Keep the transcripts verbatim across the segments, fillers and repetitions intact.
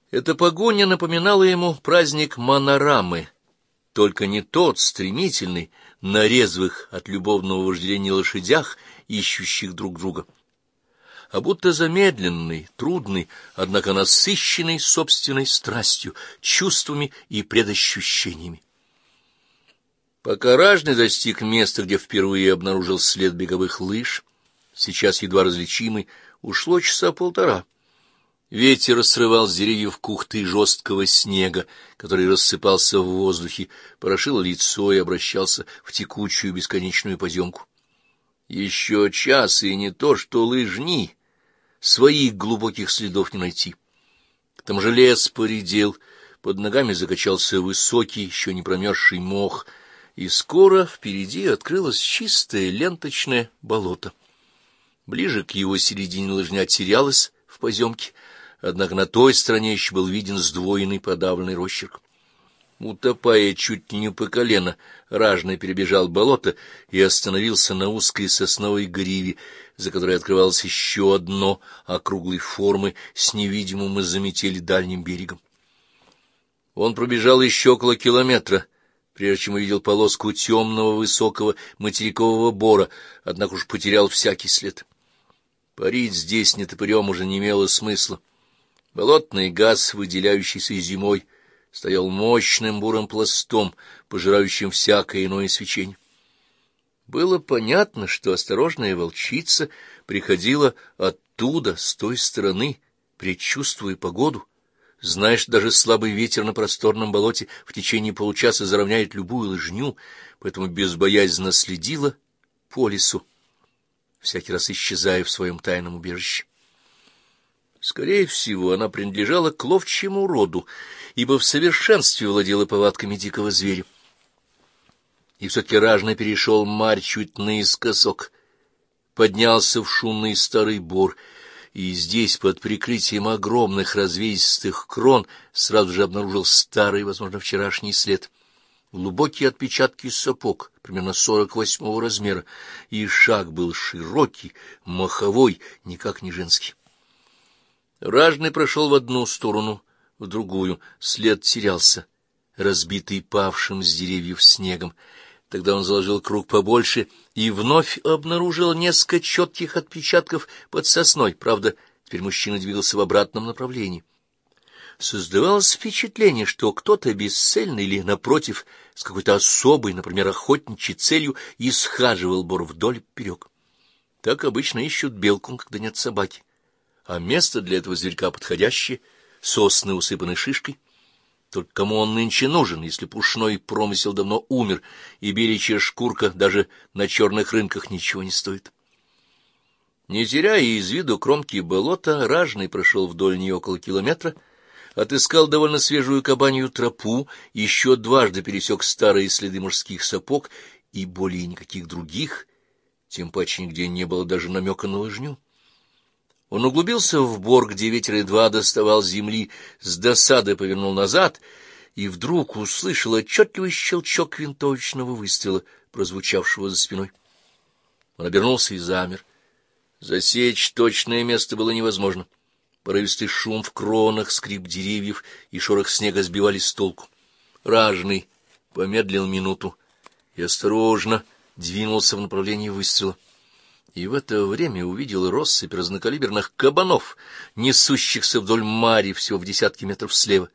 Эта погоня напоминала ему праздник Манорамы, только не тот стремительный, на резвых от любовного вожделения лошадях, ищущих друг друга, а будто замедленный, трудный, однако насыщенный собственной страстью, чувствами и предощущениями. Пока Ражный достиг места, где впервые обнаружил след беговых лыж, сейчас едва различимый, ушло часа полтора. Ветер срывал с деревьев кухты жесткого снега, который рассыпался в воздухе, порошил лицо и обращался в текучую бесконечную поземку. Еще час, и не то что лыжни, своих глубоких следов не найти. К тому же лес поредел, под ногами закачался высокий, еще не промерзший мох, и скоро впереди открылось чистое ленточное болото. Ближе к его середине лыжня терялась в поземке, однако на той стороне еще был виден сдвоенный подавленный росчерк. Утопая чуть ли не по колено, Ражный перебежал болото и остановился на узкой сосновой гриве, за которой открывалось еще одно округлой формы с невидимым из-за метели дальним берегом. Он пробежал еще около километра, прежде чем увидел полоску темного высокого материкового бора, однако уж потерял всякий след. Парить здесь нетопырем уже не имело смысла. Болотный газ, выделяющийся зимой, стоял мощным бурым пластом, пожирающим всякое иное свечение. Было понятно, что осторожная волчица приходила оттуда, с той стороны, предчувствуя погоду, зная, что даже слабый ветер на просторном болоте в течение получаса заровняет любую лыжню, поэтому безбоязненно следила по лесу, всякий раз исчезая в своем тайном убежище. Скорее всего, она принадлежала к ловчему роду, ибо в совершенстве владела повадками дикого зверя. И все-таки Ражный перешел марь чуть наискосок, поднялся в шумный старый бор, и здесь, под прикрытием огромных развесистых крон, сразу же обнаружил старый, возможно, вчерашний след. Глубокие отпечатки сапог, примерно сорок восьмого размера, и шаг был широкий, маховой, никак не женский. Ражный прошел в одну сторону, в другую, след терялся, разбитый павшим с деревьев снегом. Тогда он заложил круг побольше и вновь обнаружил несколько четких отпечатков под сосной. Правда, теперь мужчина двигался в обратном направлении. Создавалось впечатление, что кто-то бесцельно или, напротив, с какой-то особой, например, охотничьей целью, исхаживал бор вдоль и поперек. Так обычно ищут белку, когда нет собаки. А место для этого зверька подходящее, сосны усыпаны шишкой. Только кому он нынче нужен, если пушной промысел давно умер, и беличья шкурка даже на черных рынках ничего не стоит? Не теряя из виду кромки болота, Ражный прошел вдоль нее около километра, отыскал довольно свежую кабанью тропу, еще дважды пересек старые следы мужских сапог и более никаких других, тем паче нигде не было даже намека на лыжню. Он углубился в бор, где ветер едва доставал земли, с досадой повернул назад и вдруг услышал отчетливый щелчок винтовочного выстрела, прозвучавшего за спиной. Он обернулся и замер. Засечь точное место было невозможно. Порывистый шум в кронах, скрип деревьев и шорох снега сбивали с толку. Ражный помедлил минуту и осторожно двинулся в направлении выстрела. И в это время увидел россыпь разнокалиберных кабанов, несущихся вдоль мари всего в десятки метров слева.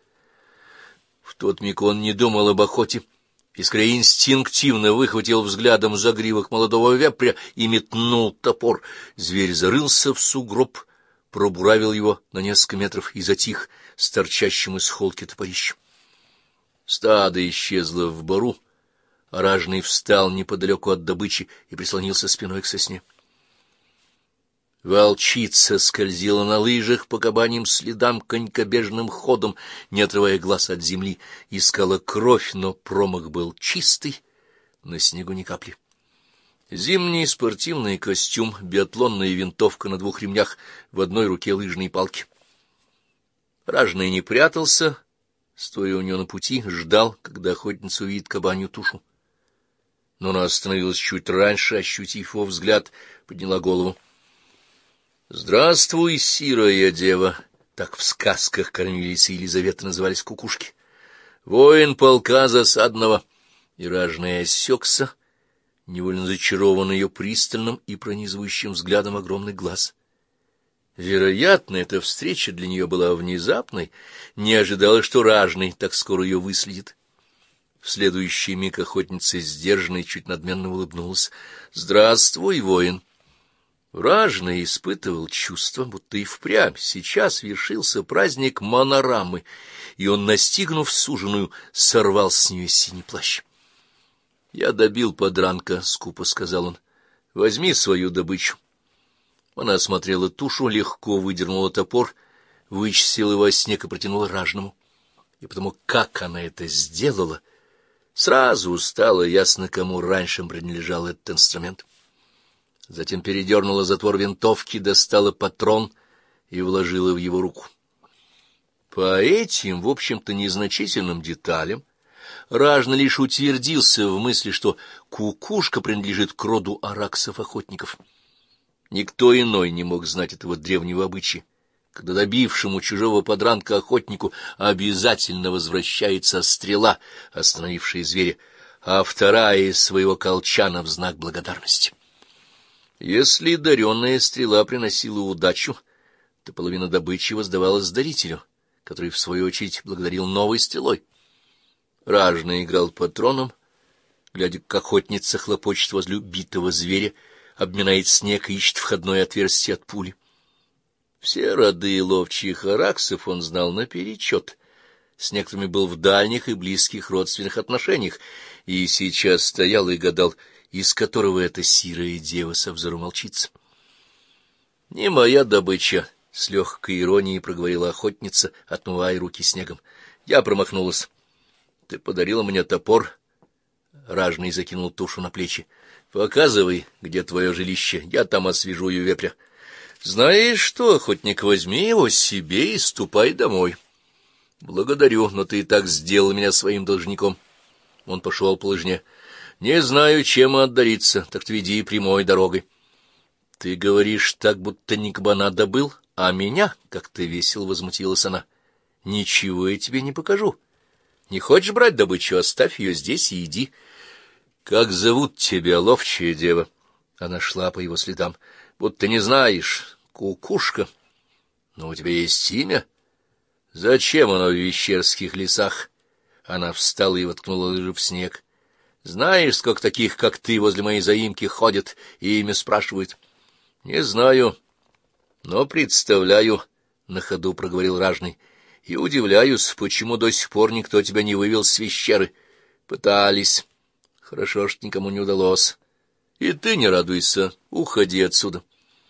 В тот миг он не думал об охоте, и скорее инстинктивно выхватил взглядом загривок молодого вепря и метнул топор. Зверь зарылся в сугроб, пробуравил его на несколько метров и затих с торчащим из холки топорищем. Стадо исчезло в бору, а Ражный встал неподалеку от добычи и прислонился спиной к сосне. Волчица скользила на лыжах по кабаньим следам конькобежным ходом, не отрывая глаз от земли, искала кровь, но промах был чистый, на снегу ни капли. Зимний спортивный костюм, биатлонная винтовка на двух ремнях, в одной руке лыжные палки. Ражный не прятался, стоя у него на пути, ждал, когда охотница увидит кабанью тушу. Но она остановилась чуть раньше, ощутив его взгляд, подняла голову. — Здравствуй, сирая дева! Так в сказках кормилицы Елизаветы назывались кукушки. Воин полка засадного. И ражный осекся, невольно зачарованный ее пристальным и пронизывающим взглядом огромный глаз. Вероятно, эта встреча для нее была внезапной, не ожидала, что ражный так скоро ее выследит. В следующий миг охотница сдержанно и чуть надменно улыбнулась. — Здравствуй, воин! Ражный испытывал чувство, будто и впрямь сейчас вершился праздник Манарамы, и он, настигнув суженую, сорвал с нее синий плащ. — Я добил подранка, — скупо сказал он. — Возьми свою добычу. Она осмотрела тушу, легко выдернула топор, вычистила его о снег и протянула ражному. И потому, как она это сделала, сразу стало ясно, кому раньше принадлежал этот инструмент. Затем передернула затвор винтовки, достала патрон и вложила в его руку. По этим, в общем-то, незначительным деталям ражный лишь утвердился в мысли, что кукушка принадлежит к роду араксов-охотников. Никто иной не мог знать этого древнего обычая, когда добившему чужого подранка охотнику обязательно возвращается стрела, остановившая зверя, а вторая из своего колчана в знак благодарности. Если даренная стрела приносила удачу, то половина добычи воздавалась дарителю, который, в свою очередь, благодарил новой стрелой. Ражный играл патроном, глядя, как охотница хлопочет возле убитого зверя, обминает снег и ищет входное отверстие от пули. Все роды ловчих араксов он знал наперечет, с некоторыми был в дальних и близких родственных отношениях, и сейчас стоял и гадал, из которого эта сирая дева со взору молчится. — Не моя добыча, — с легкой иронией проговорила охотница, отмывая руки снегом. — Я промахнулась. — Ты подарила мне топор. Ражный закинул тушу на плечи. — Показывай, где твое жилище, я там освежую вепря. — Знаешь что, охотник, возьми его себе и ступай домой. — Благодарю, но ты и так сделал меня своим должником. Он пошел по лыжне. — Не знаю, чем отдариться, так веди прямой дорогой. — Ты говоришь так, будто не кабана добыл, а меня, — как-то весело возмутилась она. — Ничего я тебе не покажу. Не хочешь брать добычу, оставь ее здесь и иди. — Как зовут тебя, ловчая дева? Она шла по его следам. — Будто не знаешь. Кукушка. Но у тебя есть имя? Зачем оно в Вещерских лесах? Она встала и воткнула лыжи в снег. Знаешь, сколько таких, как ты, возле моей заимки ходят и имя спрашивают? — Не знаю, но представляю, — на ходу проговорил ражный, — и удивляюсь, почему до сих пор никто тебя не вывел с Вещеры. Пытались. Хорошо, что никому не удалось. И ты не радуйся, уходи отсюда.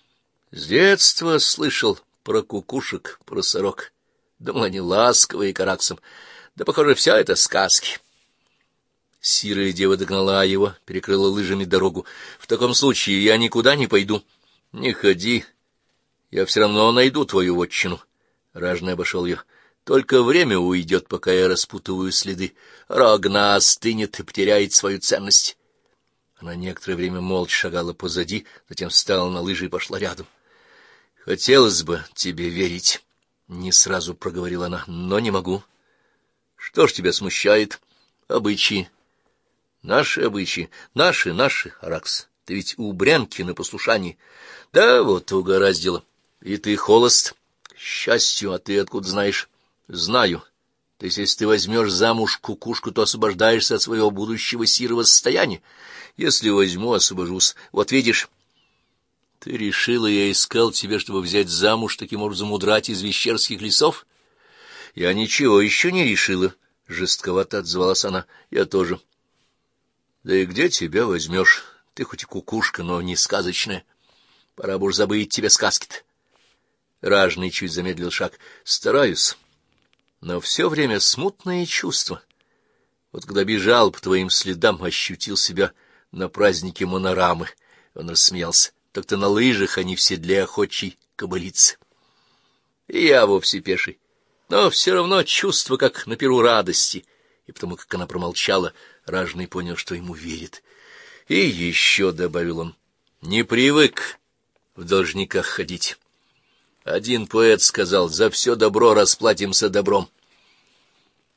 С детства слышал про кукушек, про сорок. Думал, они ласковые к араксам. Да, похоже, все это сказки. Сирая дева догнала его, перекрыла лыжами дорогу. В таком случае я никуда не пойду. Не ходи. Я все равно найду твою вотчину. Ражный обошел ее. Только время уйдет, пока я распутываю следы. Рогна остынет и потеряет свою ценность. Она некоторое время молча шагала позади, затем встала на лыжи и пошла рядом. — Хотелось бы тебе верить, — не сразу проговорила она, — но не могу. — Что ж тебя смущает? — Обычаи. — Наши обычаи. Наши, наши, Аракс. Ты ведь у Брянки на послушании. Да вот угораздило. И ты холост. К счастью, а ты откуда знаешь? Знаю. То есть, если ты возьмешь замуж кукушку, то освобождаешься от своего будущего сирого состояния. Если возьму, освобожусь. Вот видишь. Ты решила, я искал тебя, чтобы взять замуж, таким образом удрать из Вещерских лесов? Я ничего еще не решила. Жестковато отзвалась она. Я тоже. Да и где тебя возьмешь? Ты хоть и кукушка, но не сказочная. Пора бы уж забыть тебе сказки-то. Ражный чуть замедлил шаг. Стараюсь. Но все время смутные чувства. Вот когда бежал по твоим следам, ощутил себя на празднике Манарамы. Он рассмеялся. Так ты на лыжах, а не в седле охотчей кобылицы. И я вовсе пеший. Но все равно чувство, как на перу радости. И потому, как она промолчала, Ражный понял, что ему верит. И еще, — добавил он, — не привык в должниках ходить. Один поэт сказал: «За все добро расплатимся добром».